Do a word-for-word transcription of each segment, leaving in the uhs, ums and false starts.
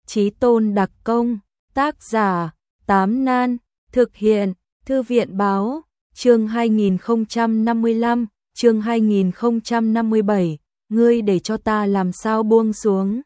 Chí tôn đặc công, tác giả, Tám Nan, thực hiện, Thư viện báo, chương hai nghìn không trăm năm mươi lăm, chương hai nghìn không trăm năm mươi bảy, ngươi để cho ta làm sao buông xuống.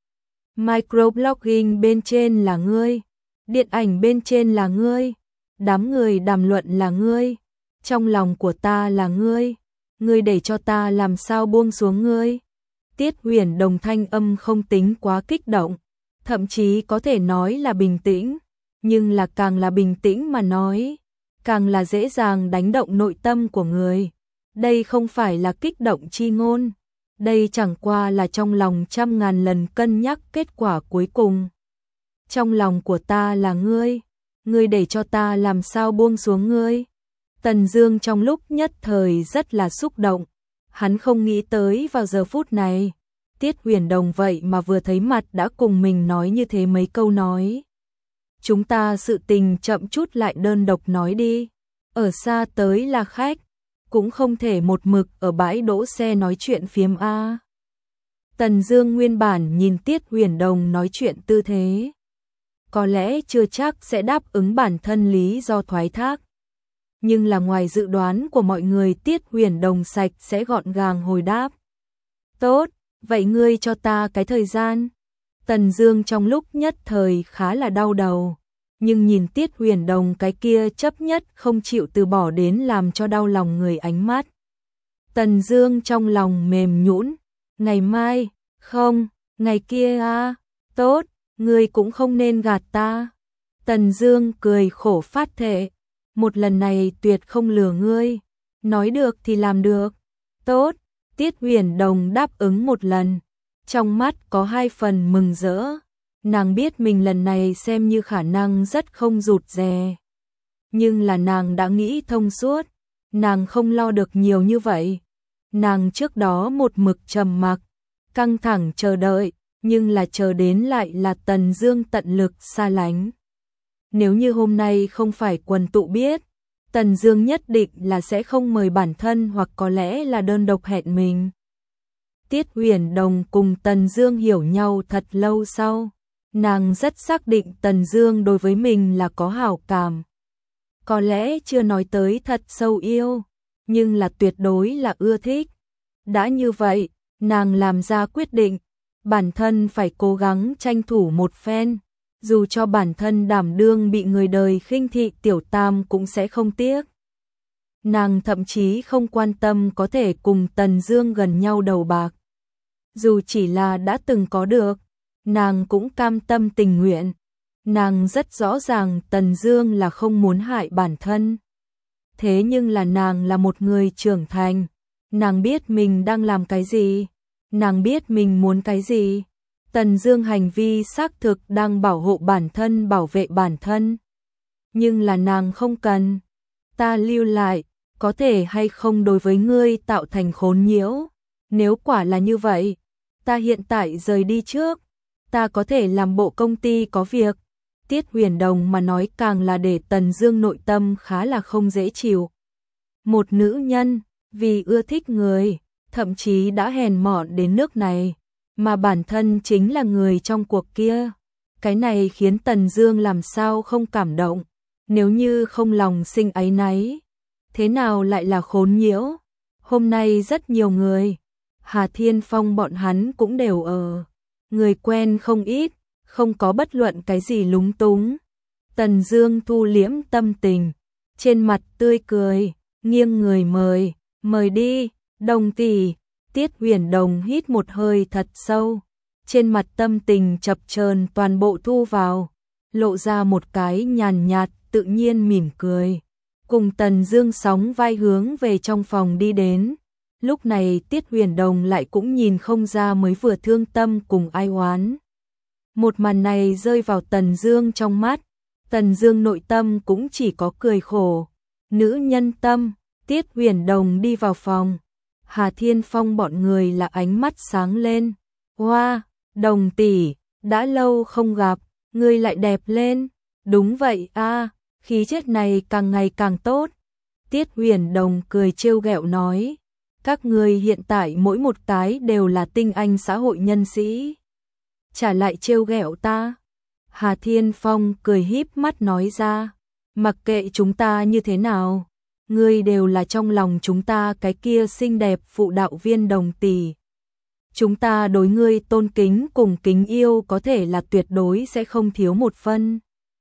Microblogging bên trên là ngươi, điện ảnh bên trên là ngươi, đám người đàm luận là ngươi, trong lòng của ta là ngươi, ngươi để cho ta làm sao buông xuống ngươi. Tiết Huyền Đồng thanh âm không tính quá kích động, thậm chí có thể nói là bình tĩnh, nhưng là càng là bình tĩnh mà nói, càng là dễ dàng đánh động nội tâm của người. Đây không phải là kích động chi ngôn, đây chẳng qua là trong lòng trăm ngàn lần cân nhắc kết quả cuối cùng. Trong lòng của ta là ngươi, ngươi để cho ta làm sao buông xuống ngươi. Tần Dương trong lúc nhất thời rất là xúc động, hắn không nghĩ tới vào giờ phút này, Tiết Huyền Đồng vậy mà vừa thấy mặt đã cùng mình nói như thế mấy câu nói. Chúng ta sự tình chậm chút lại đơn độc nói đi, ở xa tới là khách, cũng không thể một mực ở bãi đỗ xe nói chuyện phiếm a. Tần Dương nguyên bản nhìn Tiết Huyền Đồng nói chuyện tư thế, có lẽ chưa chắc sẽ đáp ứng bản thân lý do thoái thác. Nhưng là ngoài dự đoán của mọi người, Tiết Huyền Đồng sạch sẽ gọn gàng hồi đáp. Tốt, vậy ngươi cho ta cái thời gian. Tần Dương trong lúc nhất thời khá là đau đầu, nhưng nhìn Tiết Huyền Đồng cái kia chấp nhất không chịu từ bỏ đến làm cho đau lòng người ánh mắt. Tần Dương trong lòng mềm nhũn, ngày mai, không, ngày kia a, tốt, ngươi cũng không nên gạt ta. Tần Dương cười khổ phát thệ, một lần này tuyệt không lừa ngươi, nói được thì làm được. Tốt, Tiết Huyền Đồng đáp ứng một lần, trong mắt có hai phần mừng rỡ. Nàng biết mình lần này xem như khả năng rất không rụt rè. Nhưng là nàng đã nghĩ thông suốt, nàng không lo được nhiều như vậy. Nàng trước đó một mực trầm mặc, căng thẳng chờ đợi, nhưng là chờ đến lại là Tần Dương tận lực xa lánh. Nếu như hôm nay không phải quần tụ biết, Tần Dương nhất định là sẽ không mời bản thân, hoặc có lẽ là đơn độc hẹn mình. Tiết Huyền Đồng cùng Tần Dương hiểu nhau thật lâu sau, nàng rất xác định Tần Dương đối với mình là có hảo cảm. Có lẽ chưa nói tới thật sâu yêu, nhưng là tuyệt đối là ưa thích. Đã như vậy, nàng làm ra quyết định, bản thân phải cố gắng tranh thủ một phen, dù cho bản thân đảm đương bị người đời khinh thị tiểu tam cũng sẽ không tiếc. Nàng thậm chí không quan tâm có thể cùng Tần Dương gần nhau đầu bạc. Dù chỉ là đã từng có được, nàng cũng cam tâm tình nguyện. Nàng rất rõ ràng Tần Dương là không muốn hại bản thân. Thế nhưng là nàng là một người trưởng thành, nàng biết mình đang làm cái gì, nàng biết mình muốn cái gì. Tần Dương hành vi xác thực đang bảo hộ bản thân, bảo vệ bản thân. Nhưng là nàng không cần. Ta lưu lại, có thể hay không đối với ngươi tạo thành khốn nhiễu. Nếu quả là như vậy, ta hiện tại rời đi trước. Ta có thể làm bộ công ty có việc. Tiết Huyền Đồng mà nói càng là để Tần Dương nội tâm khá là không dễ chịu. Một nữ nhân, vì ưa thích người, thậm chí đã hèn mọn đến nước này, mà bản thân chính là người trong cuộc kia. Cái này khiến Tần Dương làm sao không cảm động, nếu như không lòng sinh áy náy, thế nào lại là khốn nhiễu. Hôm nay rất nhiều người, Hà Thiên Phong bọn hắn cũng đều ở, người quen không ít, không có bất luận cái gì lúng túng. Tần Dương thu liễm tâm tình, trên mặt tươi cười, nghiêng người mời, mời đi, Đồng tỷ. Tiết Huyền Đồng hít một hơi thật sâu, trên mặt tâm tình chập chờn toàn bộ thu vào, lộ ra một cái nhàn nhạt tự nhiên mỉm cười, cùng Tần Dương sóng vai hướng về trong phòng đi đến. Lúc này Tiết Huyền Đồng lại cũng nhìn không ra mới vừa thương tâm cùng ai oán. Một màn này rơi vào Tần Dương trong mắt, Tần Dương nội tâm cũng chỉ có cười khổ. Nữ nhân tâm. Tiết Huyền Đồng đi vào phòng, Hà Thiên Phong bọn người là ánh mắt sáng lên. Hoa, wow, Đồng tỷ, đã lâu không gặp, ngươi lại đẹp lên. Đúng vậy a, à, khí chất này càng ngày càng tốt. Tiết Huyền Đồng cười trêu ghẹo nói, các ngươi hiện tại mỗi một cái đều là tinh anh xã hội nhân sĩ. chả lại trêu ghẹo ta. Hà Thiên Phong cười híp mắt nói ra, mặc kệ chúng ta như thế nào, ngươi đều là trong lòng chúng ta cái kia xinh đẹp phụ đạo viên Đồng tỷ. Chúng ta đối ngươi tôn kính cùng kính yêu có thể là tuyệt đối sẽ không thiếu một phân.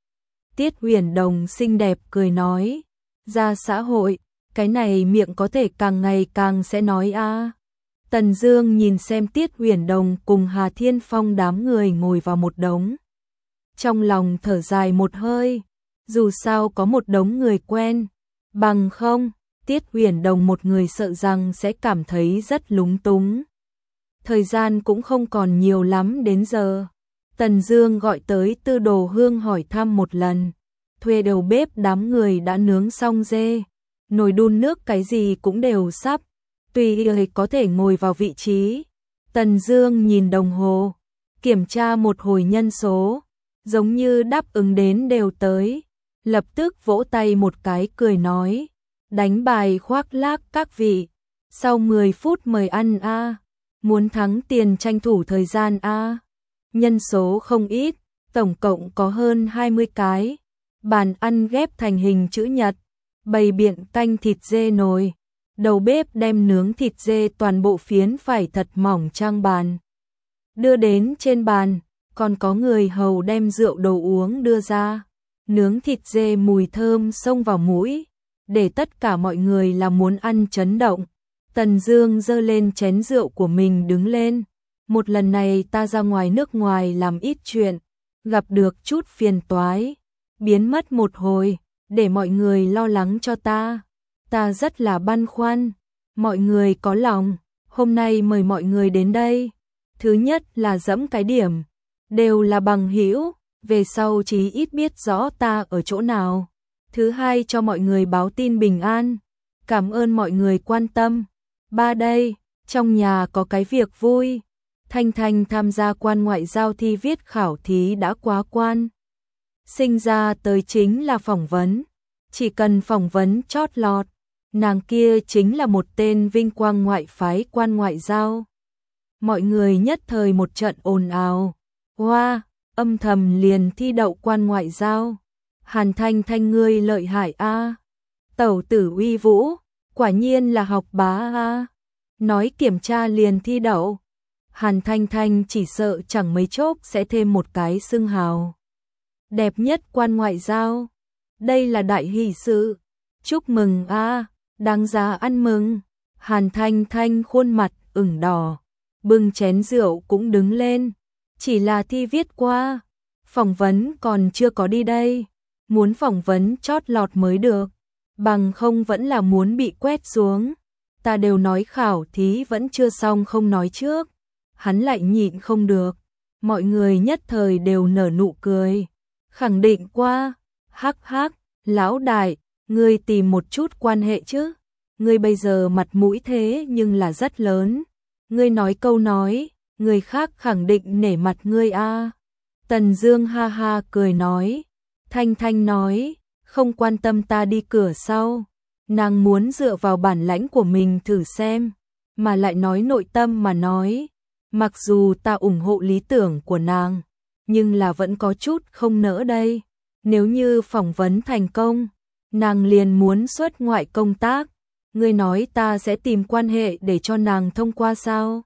Tiết Huyền Đồng xinh đẹp cười nói, ra xã hội, cái này miệng có thể càng ngày càng sẽ nói a. Tần Dương nhìn xem Tiết Huyền Đồng cùng Hà Thiên Phong đám người ngồi vào một đống. Trong lòng thở dài một hơi, dù sao có một đống người quen, bằng không, Tiết Huyền Đồng một người sợ rằng sẽ cảm thấy rất lúng túng. Thời gian cũng không còn nhiều lắm đến giờ. Tần Dương gọi tới Tư Đồ Hương hỏi thăm một lần. Thuê đầu bếp đám người đã nướng xong dê, nồi đun nước cái gì cũng đều sắp, tùy ý có thể ngồi vào vị trí. Tần Dương nhìn đồng hồ, kiểm tra một hồi nhân số, giống như đáp ứng đến đều tới, lập tức vỗ tay một cái cười nói, đánh bài khoác lác các vị, sau mười phút mời ăn a, muốn thắng tiền tranh thủ thời gian a. Nhân số không ít, tổng cộng có hơn hai mươi cái. Bàn ăn ghép thành hình chữ nhật, bày biện canh thịt dê nồi. Đầu bếp đem nướng thịt dê toàn bộ phiến phải thật mỏng trang bàn. Đưa đến trên bàn, còn có người hầu đem rượu đồ uống đưa ra. Nướng thịt dê mùi thơm xông vào mũi, để tất cả mọi người là muốn ăn chấn động. Tần Dương giơ lên chén rượu của mình đứng lên. Một lần này ta ra ngoài nước ngoài làm ít chuyện, gặp được chút phiền toái, biến mất một hồi, để mọi người lo lắng cho ta. Ta rất là băn khoăn, mọi người có lòng, hôm nay mời mọi người đến đây. Thứ nhất là dẫm cái điểm, đều là bằng hữu, về sau chí ít biết rõ ta ở chỗ nào. Thứ hai cho mọi người báo tin bình an, cảm ơn mọi người quan tâm. Ba đây, trong nhà có cái việc vui. Thanh Thanh tham gia quan ngoại giao thi viết khảo thí đã quá quan. Sinh ra tới chính là phỏng vấn. Chỉ cần phỏng vấn chót lọt, nàng kia chính là một tên vinh quang ngoại phái quan ngoại giao. Mọi người nhất thời một trận ồn ào. Hoa, wow, âm thầm liền thi đậu quan ngoại giao. Hàn Thanh Thanh ngươi lợi hại a. Tẩu tử uy vũ, quả nhiên là học bá a. Nói kiểm tra liền thi đậu. Hàn Thanh Thanh chỉ sợ chẳng mấy chốc sẽ thêm một cái xưng hào. Đẹp nhất quan ngoại giao. Đây là đại hỷ sự. Chúc mừng a, đáng giá ăn mừng. Hàn Thanh Thanh khuôn mặt ửng đỏ, bưng chén rượu cũng đứng lên. Chỉ là thi viết qua, phỏng vấn còn chưa có đi đây. Muốn phỏng vấn chót lọt mới được, bằng không vẫn là muốn bị quét xuống. Ta đều nói khảo thí vẫn chưa xong không nói trước. Hắn lại nhịn không được, mọi người nhất thời đều nở nụ cười, khẳng định qua, hắc hắc, lão đại, ngươi tìm một chút quan hệ chứ, ngươi bây giờ mặt mũi thế nhưng là rất lớn, ngươi nói câu nói, người khác khẳng định nể mặt ngươi a. Tần Dương ha ha cười nói, Thanh Thanh nói, không quan tâm ta đi cửa sau, nàng muốn dựa vào bản lãnh của mình thử xem, mà lại nói nội tâm mà nói. Mặc dù ta ủng hộ lý tưởng của nàng, nhưng là vẫn có chút không nỡ đây. Nếu như phỏng vấn thành công, nàng liền muốn xuất ngoại công tác. Ngươi nói ta sẽ tìm quan hệ để cho nàng thông qua sao?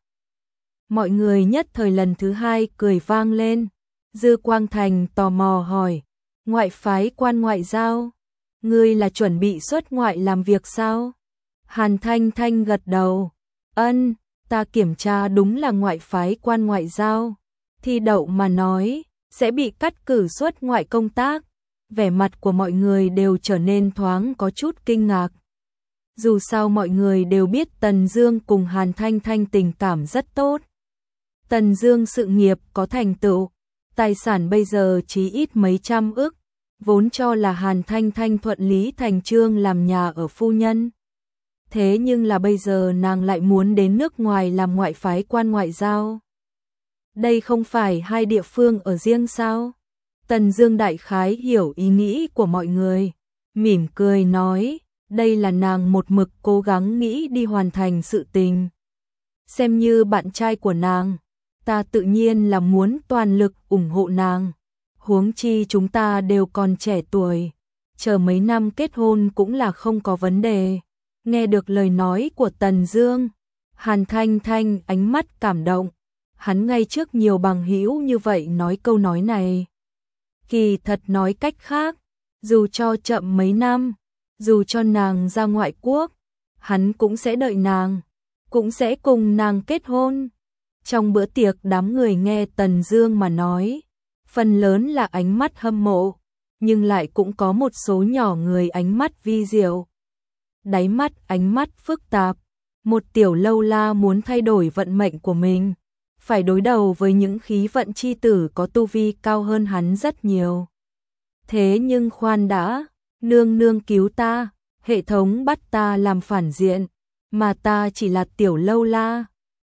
Mọi người nhất thời lần thứ hai cười vang lên. Dư Quang Thành tò mò hỏi, ngoại phái quan ngoại giao, ngươi là chuẩn bị xuất ngoại làm việc sao? Hàn Thanh Thanh gật đầu, ân. Ta kiểm tra đúng là ngoại phái quan ngoại giao, thi đậu mà nói, sẽ bị cắt cử xuất ngoại công tác. Vẻ mặt của mọi người đều trở nên thoáng có chút kinh ngạc. Dù sao mọi người đều biết Tần Dương cùng Hàn Thanh Thanh tình cảm rất tốt. Tần Dương sự nghiệp có thành tựu, tài sản bây giờ chí ít mấy trăm ức, vốn cho là Hàn Thanh Thanh thuận lý thành chương làm nhà ở phu nhân. Thế nhưng là bây giờ nàng lại muốn đến nước ngoài làm ngoại phái quan ngoại giao. Đây không phải hai địa phương ở riêng sao? Tần Dương đại khái hiểu ý nghĩ của mọi người, mỉm cười nói, đây là nàng một mực cố gắng nghĩ đi hoàn thành sự tình. Xem như bạn trai của nàng, ta tự nhiên là muốn toàn lực ủng hộ nàng. Huống chi chúng ta đều còn trẻ tuổi, chờ mấy năm kết hôn cũng là không có vấn đề. Nghe được lời nói của Tần Dương, Hàn Thanh Thanh ánh mắt cảm động. Hắn ngay trước nhiều bằng hữu như vậy nói câu nói này. Kỳ thật nói cách khác, dù cho chậm mấy năm, dù cho nàng ra ngoại quốc, hắn cũng sẽ đợi nàng, cũng sẽ cùng nàng kết hôn. Trong bữa tiệc đám người nghe Tần Dương mà nói, phần lớn là ánh mắt hâm mộ, nhưng lại cũng có một số nhỏ người ánh mắt vi diệu. Đáy mắt ánh mắt phức tạp, một tiểu lâu la muốn thay đổi vận mệnh của mình, phải đối đầu với những khí vận chi tử có tu vi cao hơn hắn rất nhiều. Thế nhưng khoan đã, nương nương cứu ta, hệ thống bắt ta làm phản diện, mà ta chỉ là tiểu lâu la.